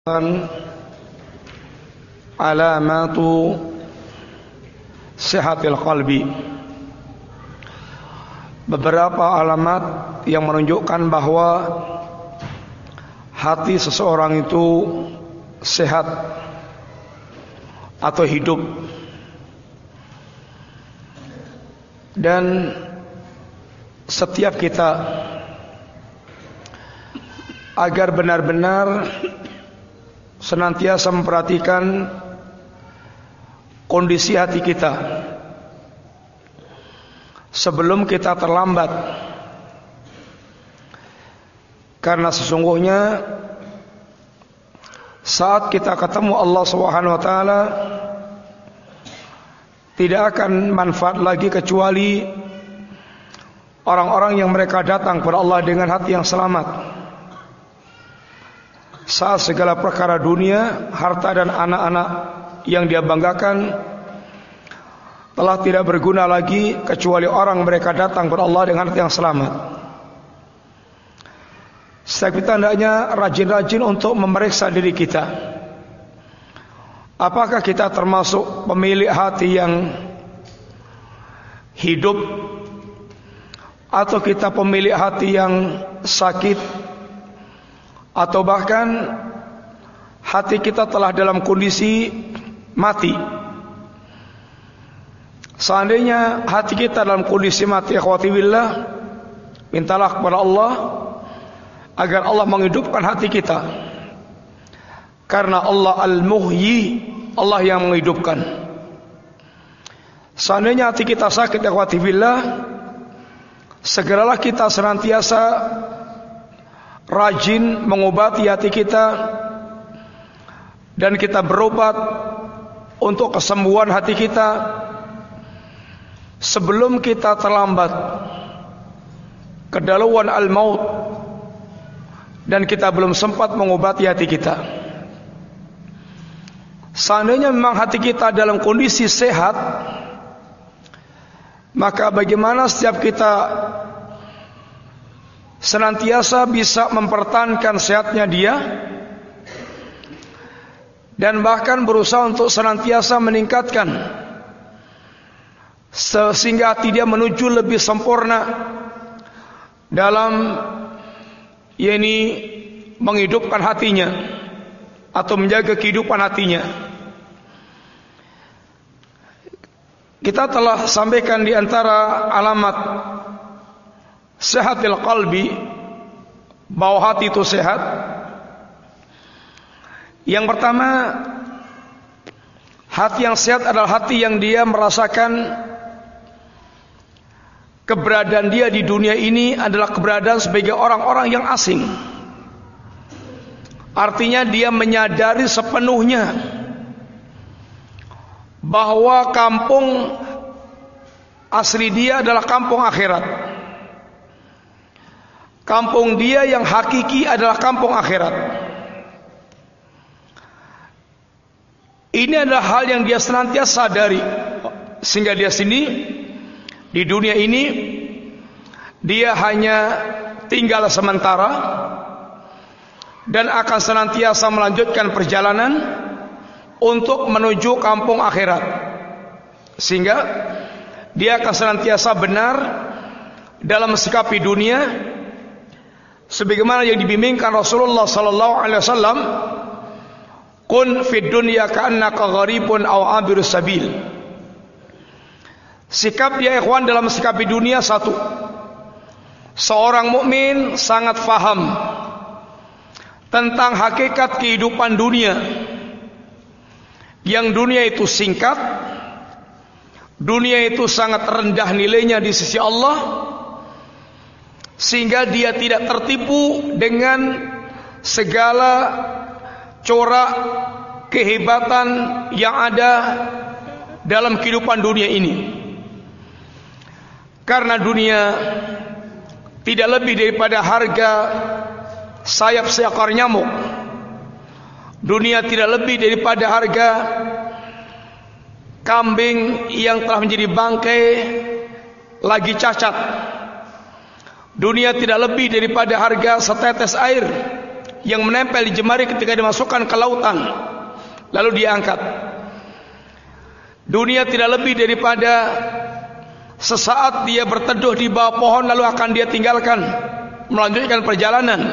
Alamatu sihatil qalbi. Beberapa alamat yang menunjukkan bahwa hati seseorang itu sehat atau hidup, dan setiap kita agar benar-benar senantiasa memperhatikan kondisi hati kita sebelum kita terlambat, karena sesungguhnya saat kita ketemu Allah Subhanahu wa taala tidak akan manfaat lagi kecuali orang-orang yang mereka datang kepada Allah dengan hati yang selamat. Saat segala perkara dunia, harta dan anak-anak yang dia banggakan telah tidak berguna lagi kecuali orang mereka datang kepada Allah dengan hati yang selamat. Setiap kita hendaknya rajin-rajin untuk memeriksa diri kita. Apakah kita termasuk pemilik hati yang hidup, atau kita pemilik hati yang sakit, atau bahkan hati kita telah dalam kondisi mati. Seandainya hati kita dalam kondisi mati, akhwati billah, mintalah kepada Allah agar Allah menghidupkan hati kita, karena Allah al-muhyi, Allah yang menghidupkan. Seandainya hati kita sakit, akhwati billah, segeralah kita senantiasa rajin mengobati hati kita, dan kita berobat untuk kesembuhan hati kita sebelum kita terlambat kedaluan al-maut dan kita belum sempat mengobati hati kita. Seandainya memang hati kita dalam kondisi sehat, maka bagaimana setiap kita senantiasa bisa mempertahankan sehatnya dia, dan bahkan berusaha untuk senantiasa meningkatkan sehingga hati dia menuju lebih sempurna dalam menghidupkan hatinya atau menjaga kehidupan hatinya. Kita telah sampaikan di antara alamat sehatil qalbi, bahwa hati itu sehat. Yang pertama, hati yang sehat adalah hati yang dia merasakan keberadaan dia di dunia ini adalah keberadaan sebagai orang-orang yang asing. Artinya dia menyadari sepenuhnya bahwa kampung asli dia adalah kampung akhirat. Kampung dia yang hakiki adalah kampung akhirat. Ini adalah hal yang dia senantiasa sadari, sehingga dia di dunia ini dia hanya tinggal sementara dan akan senantiasa melanjutkan perjalanan untuk menuju kampung akhirat, sehingga dia akan senantiasa benar dalam mensikapi dunia sebagaimana yang dibimbingkan Rasulullah sallallahu alaihi wasallam, kun fid dunya ka'annaka gharibun aw abirus sabil. Sikap dia ikhwan dalam mensikapi dunia satu, seorang mukmin sangat faham tentang hakikat kehidupan dunia, yang dunia itu singkat, dunia itu sangat rendah nilainya di sisi Allah, sehingga dia tidak tertipu dengan segala corak kehebatan yang ada dalam kehidupan dunia ini. Karena dunia tidak lebih daripada harga sayap seekor nyamuk. Dunia tidak lebih daripada harga kambing yang telah menjadi bangkai lagi cacat. Dunia tidak lebih daripada harga setetes air yang menempel di jemari ketika dimasukkan ke lautan lalu diangkat. Dunia tidak lebih daripada sesaat dia berteduh di bawah pohon lalu akan dia tinggalkan, melanjutkan perjalanan.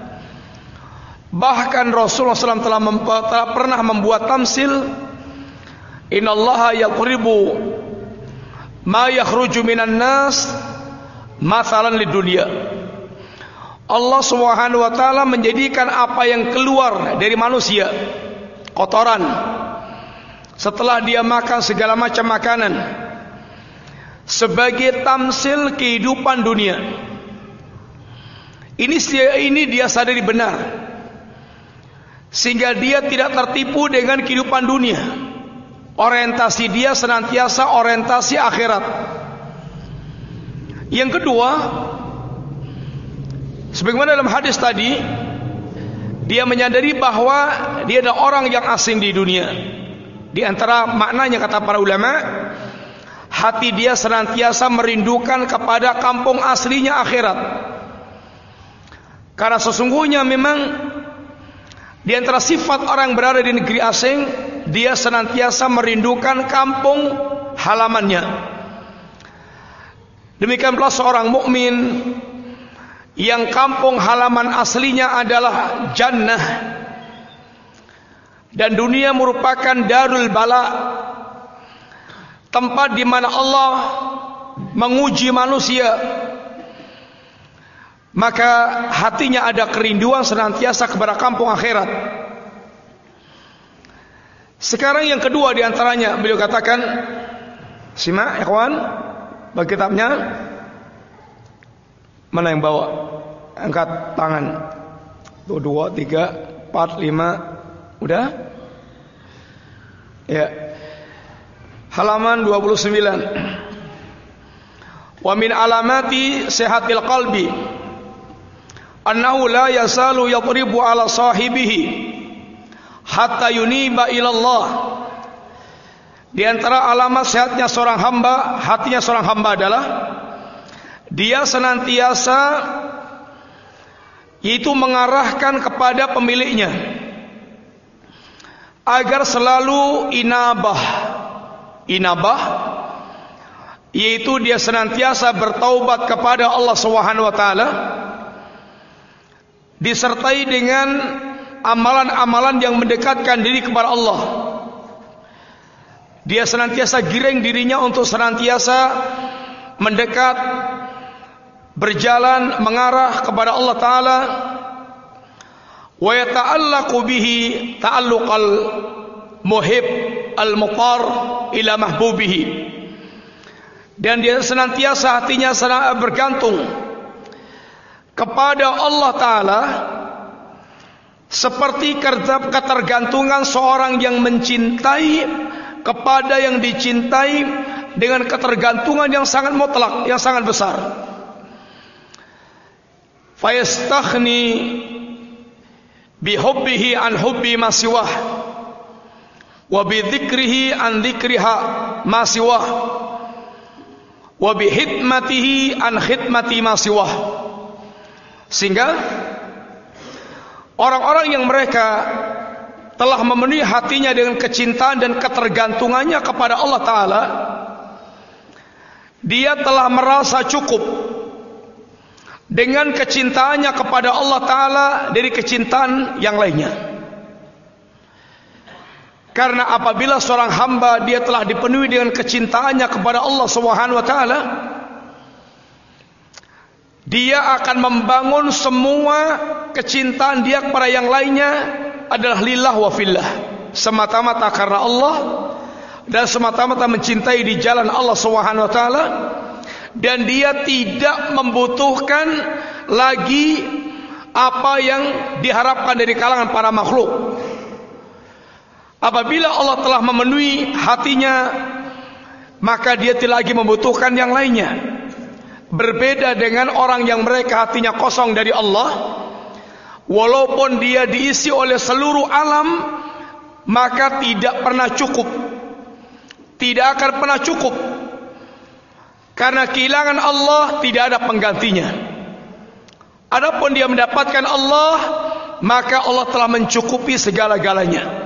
Bahkan Rasulullah SAW telah pernah membuat tamsil, innallaha yaqribu ma yakhruju minan nas mathalan lidunya. Allah Subhanahu wa taala menjadikan apa yang keluar dari manusia, kotoran, setelah dia makan segala macam makanan, sebagai tamsil kehidupan dunia. Ini dia sadari benar, sehingga dia tidak tertipu dengan kehidupan dunia. Orientasi dia senantiasa orientasi akhirat. Yang kedua, sebagaimana dalam hadis tadi, dia menyadari bahwa dia adalah orang yang asing di dunia. Di antara maknanya kata para ulama, hati dia senantiasa merindukan kepada kampung aslinya akhirat. Karena sesungguhnya memang di antara sifat orang berada di negeri asing, dia senantiasa merindukan kampung halamannya. Demikian pula seorang mukmin yang kampung halaman aslinya adalah jannah, dan dunia merupakan darul bala, tempat di mana Allah menguji manusia, maka hatinya ada kerinduan senantiasa kepada kampung akhirat. Sekarang yang kedua diantaranya, beliau katakan, simak ikhwan, bagi kitabnya, mana yang bawa? Angkat tangan. 2, 3, 4, 5. Udah? Ya. Halaman 29. Wa min alamati sehatil qalbi annahu la yasalu yatribu ala sahibihi hatta yuniba ilallah. Di antara alamat sehatnya seorang hamba, hatinya seorang hamba adalah dia senantiasa yaitu mengarahkan kepada pemiliknya agar selalu inabah. Inabah yaitu dia senantiasa bertaubat kepada Allah Subhanahu wa taala, disertai dengan amalan-amalan yang mendekatkan diri kepada Allah. Dia senantiasa giring dirinya untuk senantiasa mendekat, berjalan, mengarah kepada Allah Ta'ala. Wa yata'allaqu bihi ta'alluqal muhib al-muqar ila mahbubihi. Dan dia senantiasa hatinya bergantung kepada Allah Ta'ala seperti ketergantungan seorang yang mencintai kepada yang dicintai dengan ketergantungan yang sangat mutlak, yang sangat besar. Fayastakhni bihubbihi an hubbi ma siwah wa bidzikrihi an dzikriha ma siwah wa bihidmatihi an khidmati ma siwah. Sehingga orang-orang yang mereka telah memenuhi hatinya dengan kecintaan dan ketergantungannya kepada Allah Ta'ala, dia telah merasa cukup dengan kecintaannya kepada Allah Ta'ala dari kecintaan yang lainnya. Karena apabila seorang hamba dia telah dipenuhi dengan kecintaannya kepada Allah Subhanahu wa Ta'ala, dia akan membangun semua kecintaan dia kepada yang lainnya adalah lillah wa fillah, semata-mata karena Allah dan semata-mata mencintai di jalan Allah Subhanahu wa taala, dan dia tidak membutuhkan lagi apa yang diharapkan dari kalangan para makhluk. Apabila Allah telah memenuhi hatinya, maka dia tidak lagi membutuhkan yang lainnya. Berbeda dengan orang yang mereka hatinya kosong dari Allah, walaupun dia diisi oleh seluruh alam, maka tidak pernah cukup, tidak akan pernah cukup, karena kehilangan Allah tidak ada penggantinya. Adapun dia mendapatkan Allah, maka Allah telah mencukupi segala-galanya.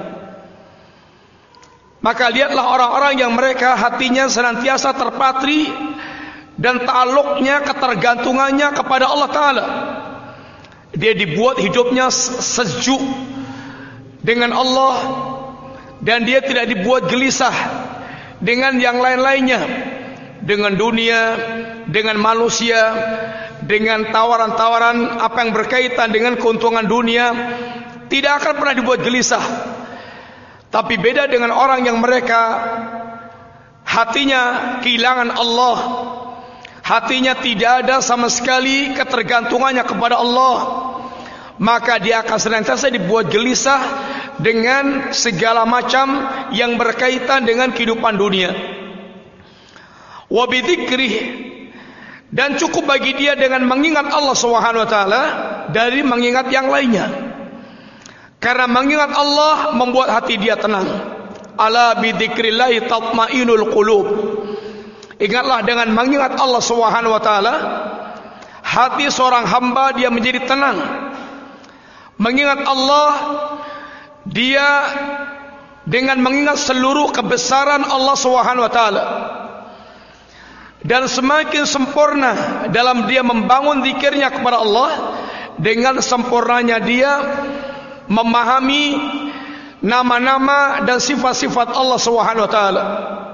Maka lihatlah orang-orang yang mereka hatinya senantiasa terpatri dan ta'alluqnya, ketergantungannya kepada Allah Ta'ala. Dia dibuat hidupnya sejuk dengan Allah, dan dia tidak dibuat gelisah dengan yang lain-lainnya, dengan dunia, dengan manusia, dengan tawaran-tawaran apa yang berkaitan dengan keuntungan dunia. Tidak akan pernah dibuat gelisah. Tapi beda dengan orang yang mereka hatinya kehilangan Allah, hatinya tidak ada sama sekali ketergantungannya kepada Allah, maka dia akan senantiasa dibuat gelisah dengan segala macam yang berkaitan dengan kehidupan dunia. Wa bidzikrih, dan cukup bagi dia dengan mengingat Allah Subhanahu wa taala dari mengingat yang lainnya. Karena mengingat Allah membuat hati dia tenang. Ala bidzikrillah tatmainul qulub. Ingatlah, dengan mengingat Allah Subhanahu wa taala, hati seorang hamba dia menjadi tenang. Mengingat Allah, dia dengan mengingat seluruh kebesaran Allah Subhanahu wa taala, dan semakin sempurna dalam dia membangun zikirnya kepada Allah, dengan sempurnanya dia memahami nama-nama dan sifat-sifat Allah Subhanahu wa taala,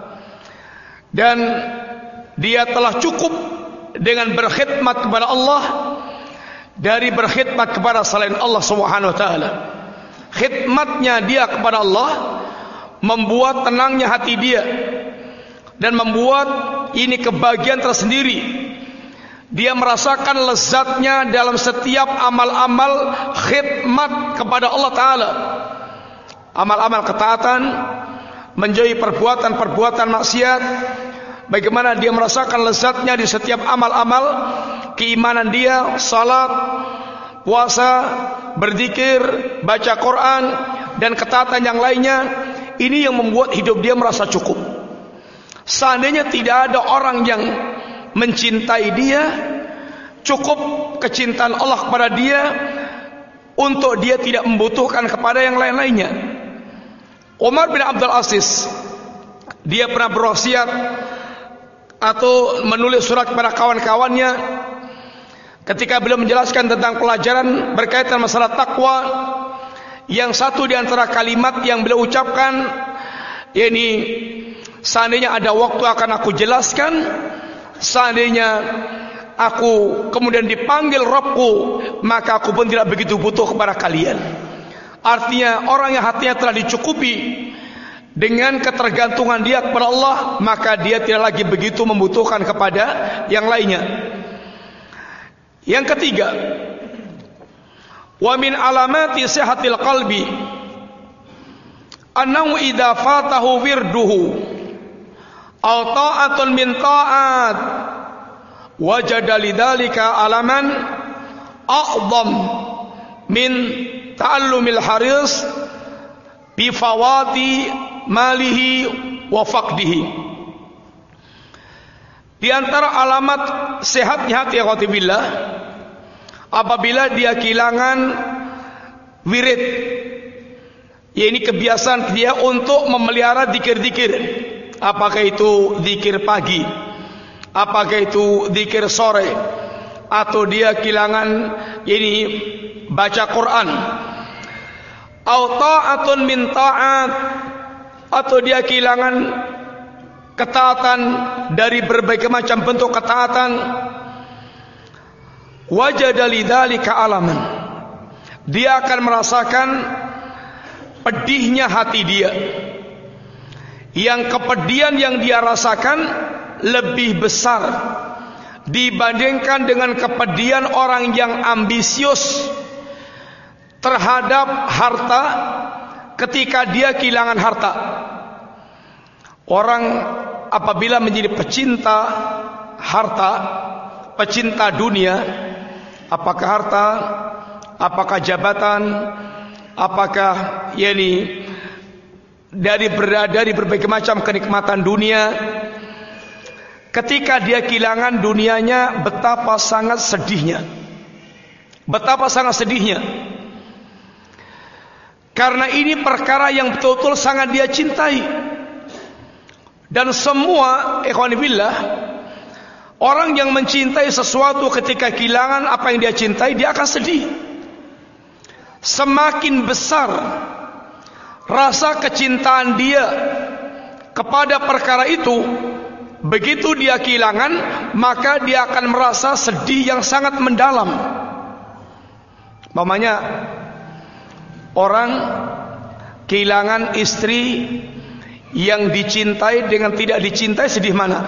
dan dia telah cukup dengan berkhidmat kepada Allah dari berkhidmat kepada selain Allah Subhanahu wa taala. Khidmatnya dia kepada Allah membuat tenangnya hati dia, dan membuat ini kebahagiaan tersendiri. Dia merasakan lezatnya dalam setiap amal-amal khidmat kepada Allah Ta'ala, amal-amal ketaatan, menjauhi perbuatan-perbuatan maksiat. Bagaimana dia merasakan lezatnya di setiap amal-amal keimanan dia, salat, puasa, berzikir, baca Quran, dan ketaatan yang lainnya. Ini yang membuat hidup dia merasa cukup. Seandainya tidak ada orang yang mencintai dia, cukup kecintaan Allah kepada dia untuk dia tidak membutuhkan kepada yang lain-lainnya. Umar bin Abdul Aziz, dia pernah berwasiat atau menulis surat kepada kawan-kawannya ketika beliau menjelaskan tentang pelajaran berkaitan masalah takwa. Yang satu di antara kalimat yang beliau ucapkan, yakni, seandainya ada waktu akan aku jelaskan, seandainya aku kemudian dipanggil Rabbku, maka aku pun tidak begitu butuh kepada kalian. Artinya orang yang hatinya telah dicukupi dengan ketergantungan dia kepada Allah, maka dia tidak lagi begitu membutuhkan kepada yang lainnya. Yang ketiga, wa min alamati sihatil qalbi annahu idza fatahu wirduhu aw ta'atun min ta'at wajada lidzalika alaman a'dham min ta'allumil haris bi fawati malihi wa faqdihi. Di antara alamat sehatnya hati ikhwati billah, apabila dia kehilangan wirid, yaitu kebiasaan dia untuk memelihara zikir-zikir. Apakah itu zikir pagi, apakah itu zikir sore, atau dia kehilangan ini baca Quran, au ta'atun min ta'at, atau dia kehilangan ketaatan dari berbagai macam bentuk ketaatan, wajada lidzalika alaman, dia akan merasakan pedihnya hati dia, yang kepedihan yang dia rasakan lebih besar dibandingkan dengan kepedihan orang yang ambisius terhadap harta ketika dia kehilangan harta. Orang apabila menjadi pecinta harta, pecinta dunia, apakah harta, apakah jabatan, apakah yakni dari berbagai macam kenikmatan dunia, ketika dia kehilangan dunianya, betapa sangat sedihnya, betapa sangat sedihnya. Karena ini perkara yang betul-betul sangat dia cintai. Dan semua ikhwan fillah, orang yang mencintai sesuatu ketika kehilangan apa yang dia cintai, dia akan sedih. Semakin besar rasa kecintaan dia kepada perkara itu, begitu dia kehilangan, maka dia akan merasa sedih yang sangat mendalam. Mamanya orang kehilangan istri yang dicintai dengan tidak dicintai, sedih mana?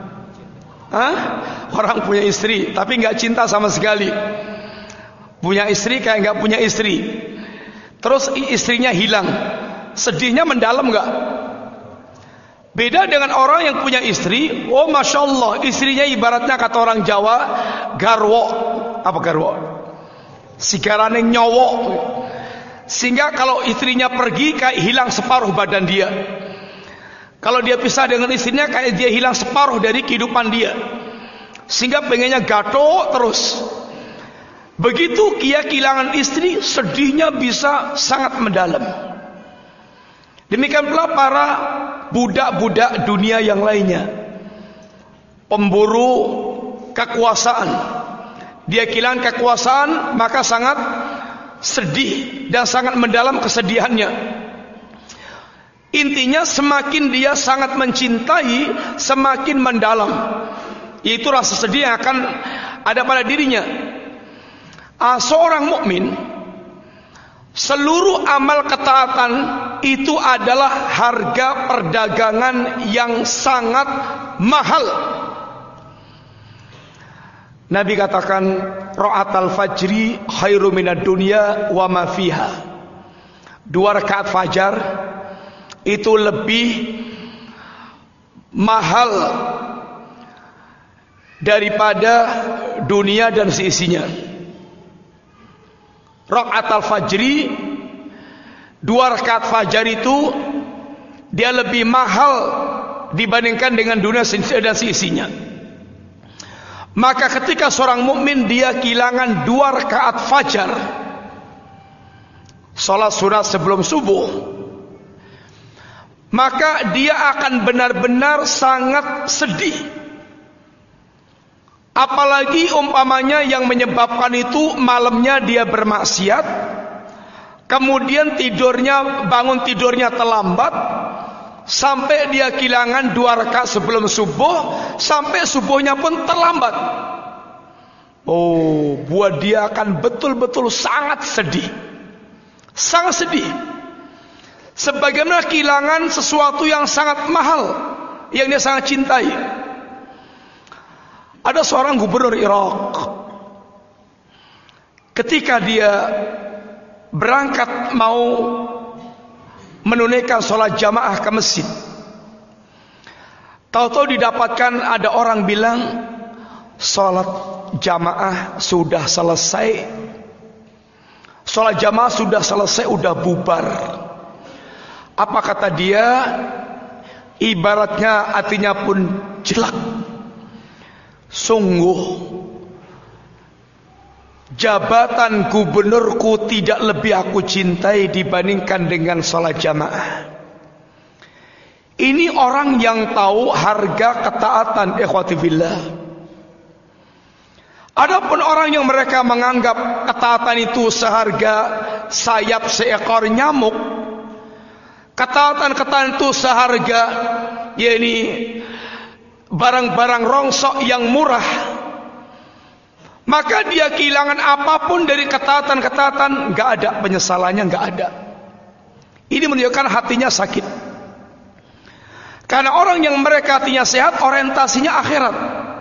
Orang punya istri tapi nggak cinta sama sekali, punya istri kayak nggak punya istri, terus istrinya hilang, sedihnya mendalam nggak? Beda dengan orang yang punya istri, oh masya Allah, istrinya ibaratnya kata orang Jawa, garwo. Apa garwo? Sigarane nyowo. Sehingga kalau istrinya pergi, kayak hilang separuh badan dia. Kalau dia pisah dengan istrinya, kayak dia hilang separuh dari kehidupan dia. Sehingga pengennya gato terus. Begitu dia kehilangan istri, sedihnya bisa sangat mendalam. Demikian pula para budak-budak dunia yang lainnya, pemburu kekuasaan. Dia kehilangan kekuasaan, maka sangat sedih dan sangat mendalam kesedihannya. Intinya semakin dia sangat mencintai, semakin mendalam. Itu rasa sedih yang akan ada pada dirinya. Seorang mukmin, seluruh amal ketaatan itu adalah harga perdagangan yang sangat mahal. Nabi katakan, ra'atal fajri khairu minad dunya wa ma fiha. 2 rakaat fajar itu lebih mahal daripada dunia dan seisinya. Ra'atal fajri, 2 rakaat fajar itu dia lebih mahal dibandingkan dengan dunia dan seisinya. Maka ketika seorang mukmin dia kehilangan 2 rakaat fajar, salat sunat sebelum subuh, maka dia akan benar-benar sangat sedih. Apalagi umpamanya yang menyebabkan itu malamnya dia bermaksiat, kemudian bangun tidurnya terlambat, sampai dia kehilangan 2 rakaat sebelum subuh, sampai subuhnya pun terlambat. Oh, buat dia akan betul-betul sangat sedih. Sangat sedih. Sebagaimana kehilangan sesuatu yang sangat mahal, yang dia sangat cintai. Ada seorang gubernur Irak, ketika dia berangkat mau menunaikan sholat jamaah ke masjid, tahu-tahu didapatkan ada orang bilang, sholat jamaah sudah selesai, sholat jamaah sudah selesai, udah bubar. Apa kata dia? Ibaratnya hatinya pun jelek. Sungguh jabatan gubernurku tidak lebih aku cintai dibandingkan dengan sholat jamaah. Ini orang yang tahu harga ketaatan, ikhwati fillah. Adapun orang yang mereka menganggap ketaatan itu seharga sayap seekor nyamuk, ketaatan itu seharga yakni barang-barang rongsok yang murah, maka dia kehilangan apapun dari ketaatan, nggak ada penyesalannya, nggak ada. Ini menunjukkan hatinya sakit. Karena orang yang mereka hatinya sehat, orientasinya akhirat.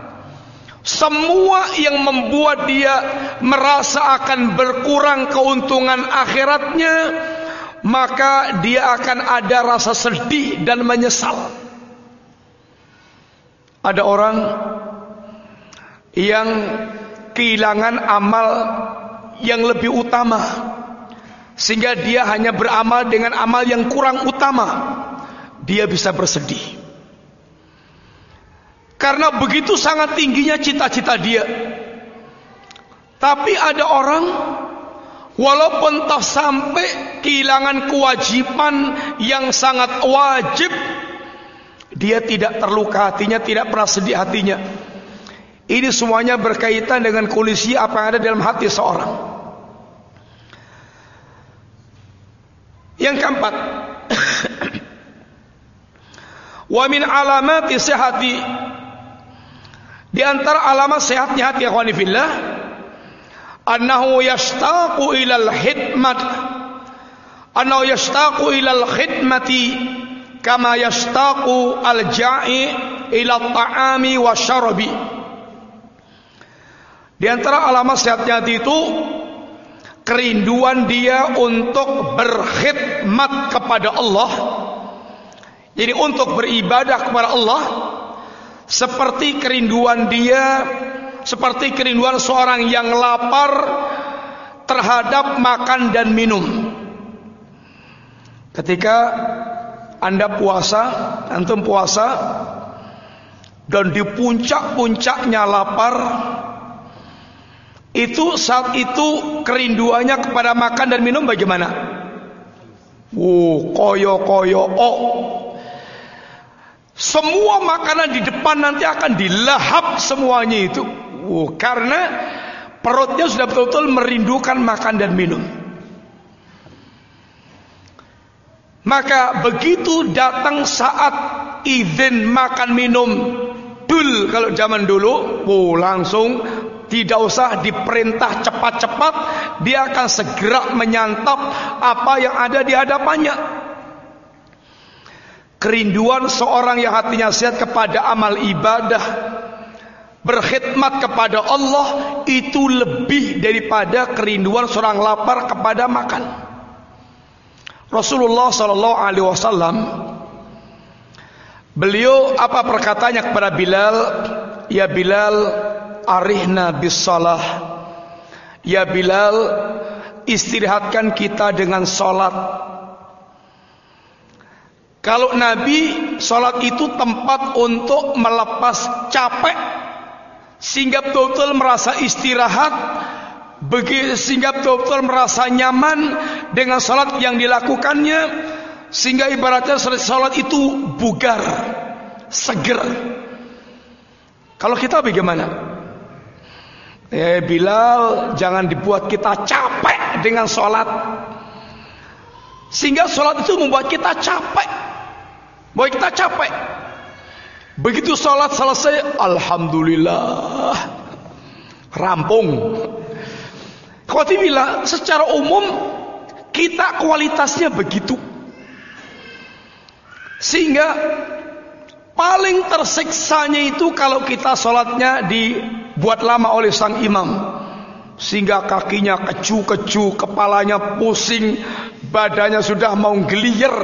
Semua yang membuat dia merasa akan berkurang keuntungan akhiratnya, maka dia akan ada rasa sedih dan menyesal. Ada orang yang kehilangan amal yang lebih utama, sehingga dia hanya beramal dengan amal yang kurang utama. Dia bisa bersedih karena begitu sangat tingginya cita-cita dia. Tapi ada orang Walaupun toh sampai kehilangan kewajiban yang sangat wajib, dia tidak terluka hatinya, tidak pernah sedih hatinya. Ini semuanya berkaitan dengan kondisi apa yang ada dalam hati seorang. Yang keempat, wa min alamati sihhati, di antara alamat sehatnya hati ikhwani fillah, annahu yashtaqu ilal hidmat, annahu yashtaqu ilal khidmati kama yashtaqu al-ja'i ila ta'ami wa syarabi. Di antara alamat sehatnya hati itu kerinduan dia untuk berkhidmat kepada Allah, jadi untuk beribadah kepada Allah, seperti kerinduan dia, seperti kerinduan seorang yang lapar terhadap makan dan minum. Ketika Anda puasa, antum puasa, dan di puncak-puncaknya lapar, itu saat itu kerinduannya kepada makan dan minum bagaimana? Koyo-koyo. Semua makanan di depan nanti akan dilahap semuanya itu. Karena perutnya sudah betul-betul merindukan makan dan minum. Maka begitu datang saat izin makan minum, kalau zaman dulu, langsung tidak usah diperintah cepat-cepat, dia akan segera menyantap apa yang ada di hadapannya. Kerinduan seorang yang hatinya sehat kepada amal ibadah, berkhidmat kepada Allah, itu lebih daripada kerinduan seorang lapar kepada makan. Rasulullah SAW, beliau apa perkataannya kepada Bilal? Ya Bilal, arihna bis salah. Ya Bilal, istirahatkan kita dengan salat. Kalau Nabi, salat itu tempat untuk melepas capek, sehingga betul-betul merasa istirahat, sehingga betul-betul merasa nyaman dengan salat yang dilakukannya, sehingga ibaratnya salat itu bugar, seger. Kalau kita bagaimana? Bilal, jangan dibuat kita capek dengan sholat, sehingga sholat itu membuat kita capek, Begitu sholat selesai, alhamdulillah, rampung. Khotimillah, secara umum kita kualitasnya begitu, sehingga paling tersiksanya itu kalau kita sholatnya dibuat lama oleh sang imam, sehingga kakinya keju-keju, kepalanya pusing, badannya sudah mau gelier.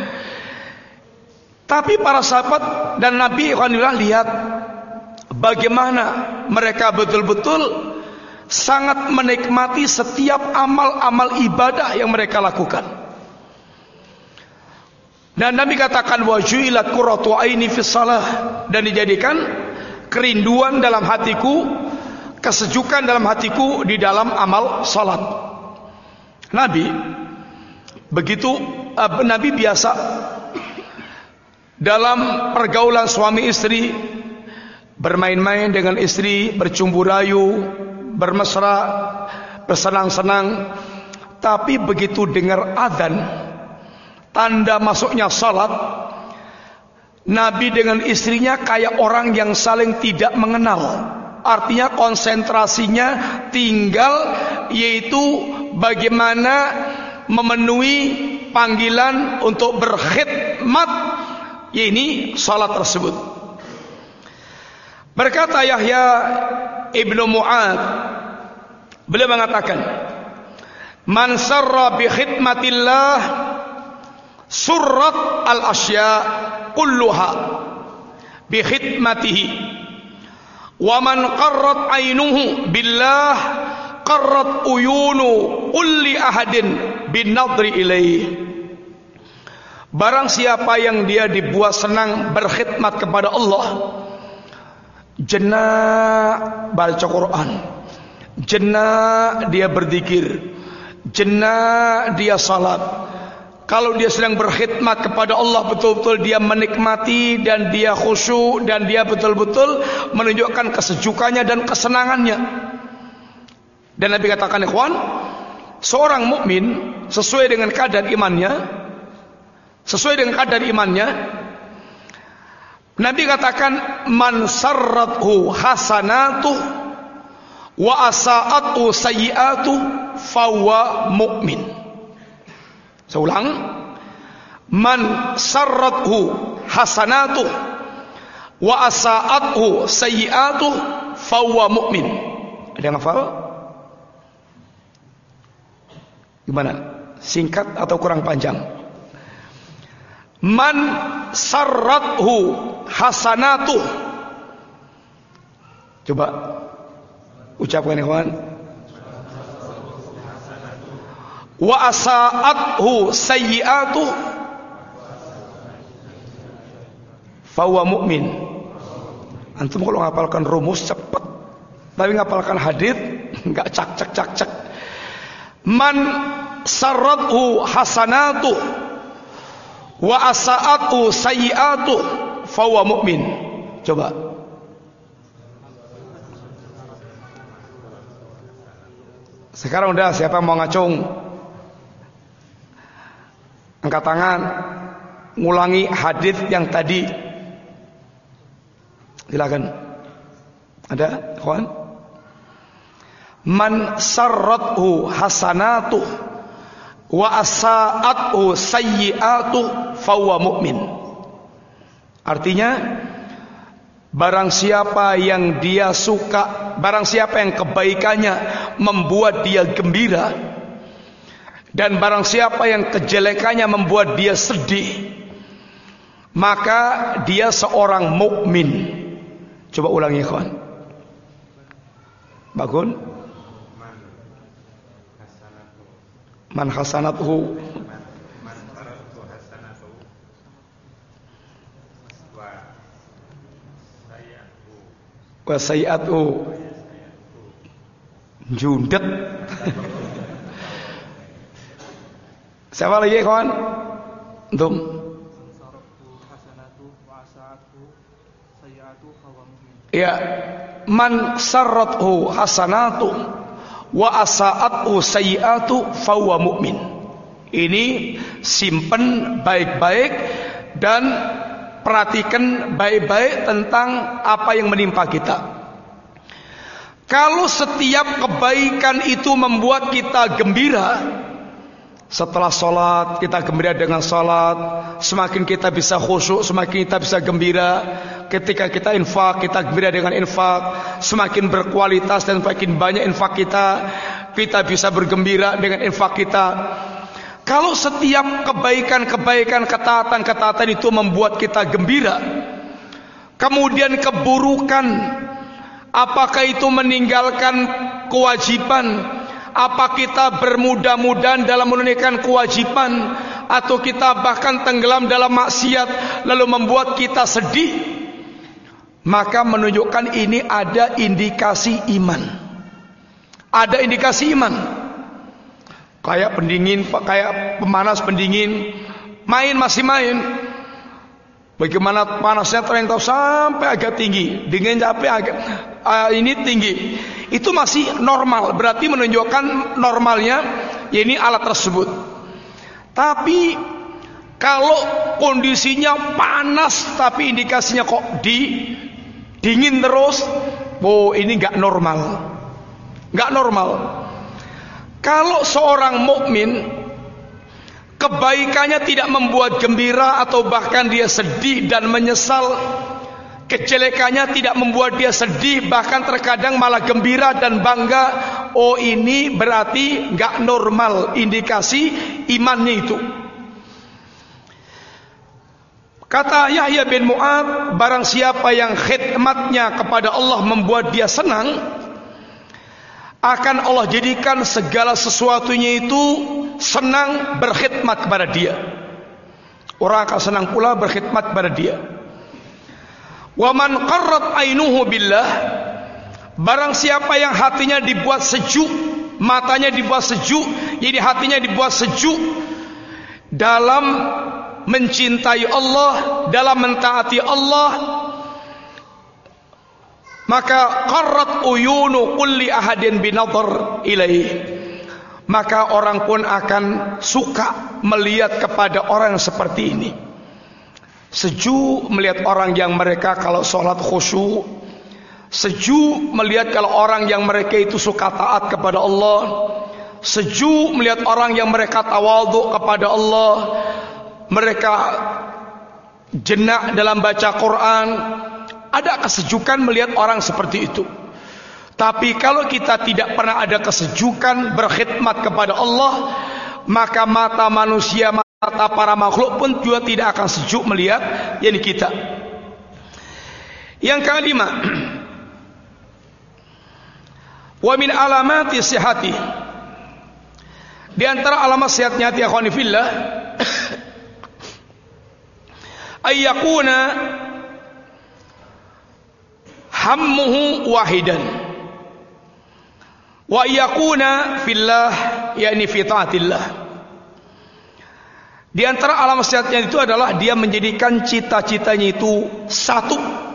Tapi para sahabat dan Nabi Alhamdulillah lihat bagaimana mereka betul-betul sangat menikmati setiap amal-amal ibadah yang mereka lakukan. Dan Nabi katakan wa ju'ilat qurratu aini fis shalah, dan dijadikan kerinduan dalam hatiku, kesejukan dalam hatiku di dalam amal salat. Nabi begitu, Nabi biasa dalam pergaulan suami istri, bermain-main dengan istri, bercumbu rayu, bermesra, bersenang-senang. Tapi begitu dengar azan, tanda masuknya salat, Nabi dengan istrinya kayak orang yang saling tidak mengenal. Artinya konsentrasinya tinggal, yaitu bagaimana memenuhi panggilan untuk berkhidmat, ini salat tersebut. Berkata Yahya ibnu Mu'ad, beliau mengatakan, man sarra bi khidmatillah surrat al-asya kulluha bi khidmatihi, wa man qarrat ainuhu billah qarrat uyunu kulli ahadin bin nadri ilaih. Barang siapa yang dia dibuat senang berkhidmat kepada Allah, jenak baca Quran, jenak dia berzikir, jena dia salat. Kalau dia sedang berkhidmat kepada Allah, betul-betul dia menikmati dan dia khusyuk dan dia betul-betul menunjukkan kesejukannya dan kesenangannya. Dan Nabi katakan, ikhwan, seorang mukmin sesuai dengan kadar imannya, Nabi katakan, man sarrathu hasanatuh wa asa'atu sayyi'atuh fahuwa mu'min. Saya ulang, man sarrathu hasanatuh wa asa'athu sayyi'atuh fahuwa mu'min. Ada yang hafal? Gimana? Singkat atau kurang panjang? Man sarrathu hasanatuh. Coba ucapkan, ikhwan. Wa asa'athu sayyi'atuh fahuwa mu'min. Antum kalau ngapalkan rumus cepat, tapi ngapalkan hadits enggak cak. Man sarrathu hasanatuh wa asa'athu sayyi'atuh fahuwa mu'min. Coba. Sekarang udah, siapa mau ngacung? Angkat tangan, ngulangi hadis yang tadi. Silakan. Ada, kawan? Man sarrathu hasanatuh wa asa'athu sayyi'atuh fahuwa mu'min. Artinya, barang siapa yang dia suka, barang siapa yang kebaikannya membuat dia gembira, dan barang siapa yang kejelekannya membuat dia sedih, maka dia seorang mukmin. Coba ulangi, kawan. Bagun. Man hasanatuhu wa sayyi'atuhu jundet. Siapa lagi, kawan? Antum. Ya, man sarrathu hasanatu wa asa'athu sayyi'atu fahuwa mu'min. Ini simpen baik-baik dan perhatikan baik-baik tentang apa yang menimpa kita. Kalau setiap kebaikan itu membuat kita gembira, setelah sholat kita gembira dengan sholat, semakin kita bisa khusyuk, semakin kita bisa gembira. Ketika kita infak, kita gembira dengan infak. Semakin berkualitas dan semakin banyak infak kita, kita bisa bergembira dengan infak kita. Kalau setiap kebaikan-kebaikan, ketaatan-ketaatan itu membuat kita gembira, kemudian keburukan, apakah itu meninggalkan kewajiban, apa kita bermudah-mudahan dalam menunaikan kewajiban, atau kita bahkan tenggelam dalam maksiat lalu membuat kita sedih, maka menunjukkan ini ada indikasi iman. Ada indikasi iman. Kayak pendingin, kayak pemanas pendingin, main masih main. Bagaimana panasnya terengkau sampai agak tinggi, dingin sampai agak ini tinggi. Itu masih normal, berarti menunjukkan normalnya ini alat tersebut. Tapi kalau kondisinya panas tapi indikasinya kok dingin terus, oh ini nggak normal, nggak normal. Kalau seorang mukmin kebaikannya tidak membuat gembira atau bahkan dia sedih dan menyesal, kejelekannya tidak membuat dia sedih, bahkan terkadang malah gembira dan bangga, oh ini berarti nggak normal, indikasi imannya itu. Kata Yahya bin Mu'ad, barang siapa yang khidmatnya kepada Allah membuat dia senang, akan Allah jadikan segala sesuatunya itu senang berkhidmat kepada dia. Orang akan senang pula berkhidmat kepada dia. Wa man qarrat ainuhu billah, barang siapa yang hatinya dibuat sejuk matanya dibuat sejuk, jadi hatinya dibuat sejuk dalam mencintai Allah, dalam mentaati Allah, maka qarrat uyunu kulli ahadin binadhar ilaih, maka orang pun akan suka melihat kepada orang seperti ini. Sejuk melihat orang yang mereka kalau sholat khusyuk, sejuk melihat kalau orang yang mereka itu suka taat kepada Allah, sejuk melihat orang yang mereka tawadhu kepada Allah, mereka jenak dalam baca Quran. Ada kesejukan melihat orang seperti itu. Tapi kalau kita tidak pernah ada kesejukan berkhidmat kepada Allah, maka mata manusia, mata para makhluk pun juga tidak akan sejuk melihat yakni kita. Yang kelima, wa min alamati sihhati, di antara alamat sehatnya hati akhwani fillah, ayyakuna hammuhu wahidan wa yakuna fillah, yakni fi taatillah. Di antara alamat sehatnya itu adalah dia menjadikan cita-citanya itu satu,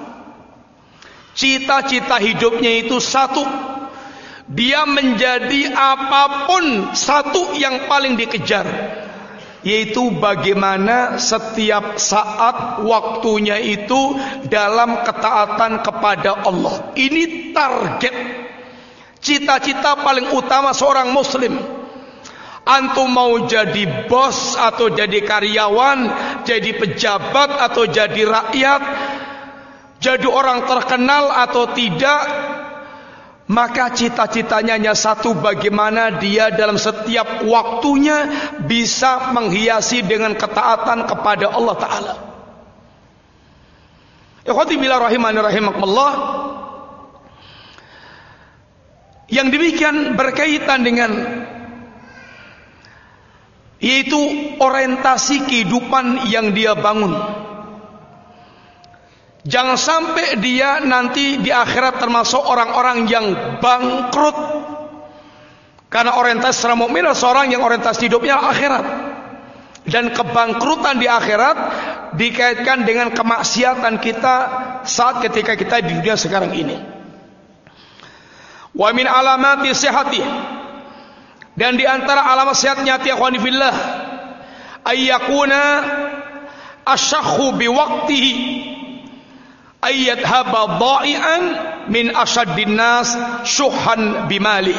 cita-cita hidupnya itu satu, dia menjadi apapun satu yang paling dikejar, yaitu bagaimana setiap saat waktunya itu dalam ketaatan kepada Allah. Ini target, cita-cita paling utama seorang muslim. Antum mau jadi bos atau jadi karyawan, jadi pejabat atau jadi rakyat, jadi orang terkenal atau tidak, maka cita-citanya hanya satu, bagaimana dia dalam setiap waktunya bisa menghiasi dengan ketaatan kepada Allah Ta'ala. Ikhwati billah rahimani rahimakumullah, yang demikian berkaitan dengan yaitu orientasi kehidupan yang dia bangun. Jangan sampai dia nanti di akhirat termasuk orang-orang yang bangkrut. Karena orientasi seorang mukmin adalah seorang yang orientasi hidupnya akhirat. Dan kebangkrutan di akhirat dikaitkan dengan kemaksiatan kita saat ketika kita di dunia sekarang ini. Wa min alamati sihhati, dan di antara alamat sehatnya hati akhwani fillah, ayyakuna asyakhu biwaqtihi ayyadhaba dha'ian min asyaddin nas syuhan bimali.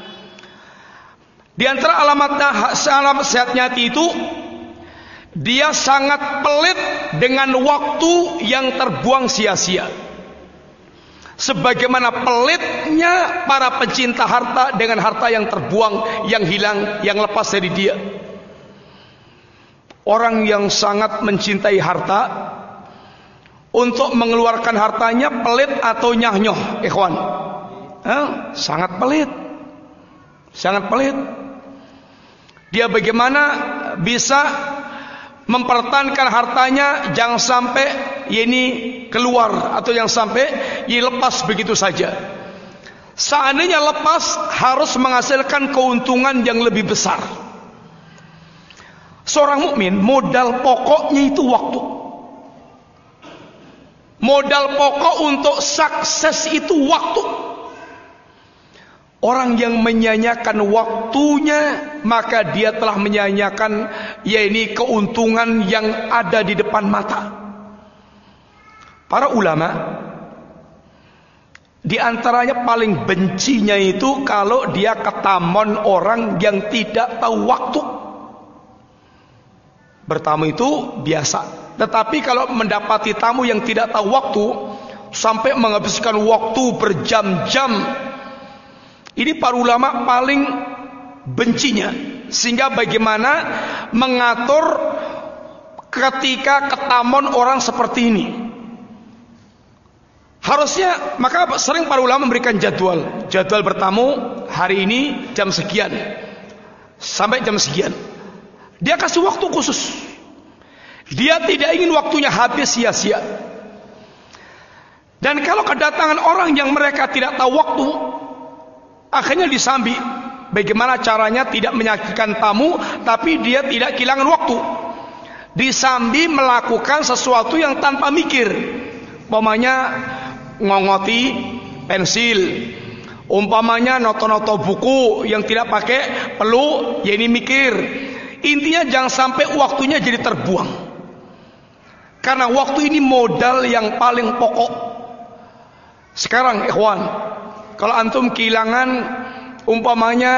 Di antara alamat sehatnya hati itu, dia sangat pelit dengan waktu yang terbuang sia-sia, sebagaimana pelitnya para pencinta harta dengan harta yang terbuang, yang hilang, yang lepas dari dia. Orang yang sangat mencintai harta, untuk mengeluarkan hartanya pelit atau nyah-nyoh, ikhwan, sangat pelit, sangat pelit. Dia bagaimana bisa mempertahankan hartanya, jangan sampai ini keluar atau yang sampai ini lepas begitu saja. Seandainya lepas, harus menghasilkan keuntungan yang lebih besar. Seorang mukmin modal pokoknya itu waktu. Modal pokok untuk sukses itu waktu. Orang yang menyanyiakan waktunya, maka dia telah menyanyiakan yakni keuntungan yang ada di depan mata. Para ulama di antaranya paling bencinya itu kalau dia ketamon orang yang tidak tahu waktu. Bertamu itu biasa, tetapi kalau mendapati tamu yang tidak tahu waktu sampai menghabiskan waktu berjam-jam, ini para ulama paling bencinya. Sehingga bagaimana mengatur ketika ketamon orang seperti ini? Harusnya, maka sering para ulama memberikan jadwal bertamu hari ini jam sekian sampai jam sekian. Dia kasih waktu khusus. Dia tidak ingin waktunya habis sia-sia. Dan kalau kedatangan orang yang mereka tidak tahu waktu, akhirnya disambi, bagaimana caranya tidak menyakitkan tamu tapi dia tidak kehilangan waktu. Disambi melakukan sesuatu yang tanpa mikir, umpamanya ngongoti pensil, umpamanya noto-noto buku yang tidak pakai pelu, ya ini mikir. Intinya jangan sampai waktunya jadi terbuang, karena waktu ini modal yang paling pokok. Sekarang ikhwan, kalau antum kehilangan umpamanya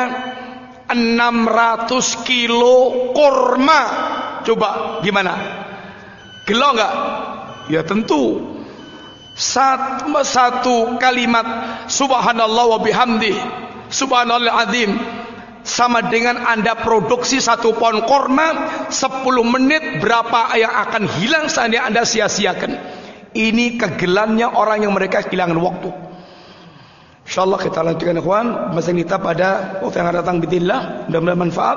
600 kilo kurma, coba gimana? Gelo enggak? Ya tentu. Satu kalimat subhanallah wa bihamdi subhanallahil azim sama dengan Anda produksi 1 pohon kurma 10 menit, berapa yang akan hilang seandainya Anda sia-siakan. Ini kegelannya orang yang mereka kehilangan waktu. Insyaallah kita lanjutkan ikhwan bahasan kita pada waktu yang akan datang bismillah, mudah-mudahan manfaat.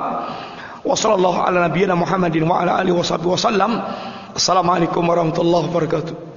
Wassallallahu ala nabiyyina Muhammadin wa ala alihi wasallam. Assalamualaikum warahmatullahi wabarakatuh.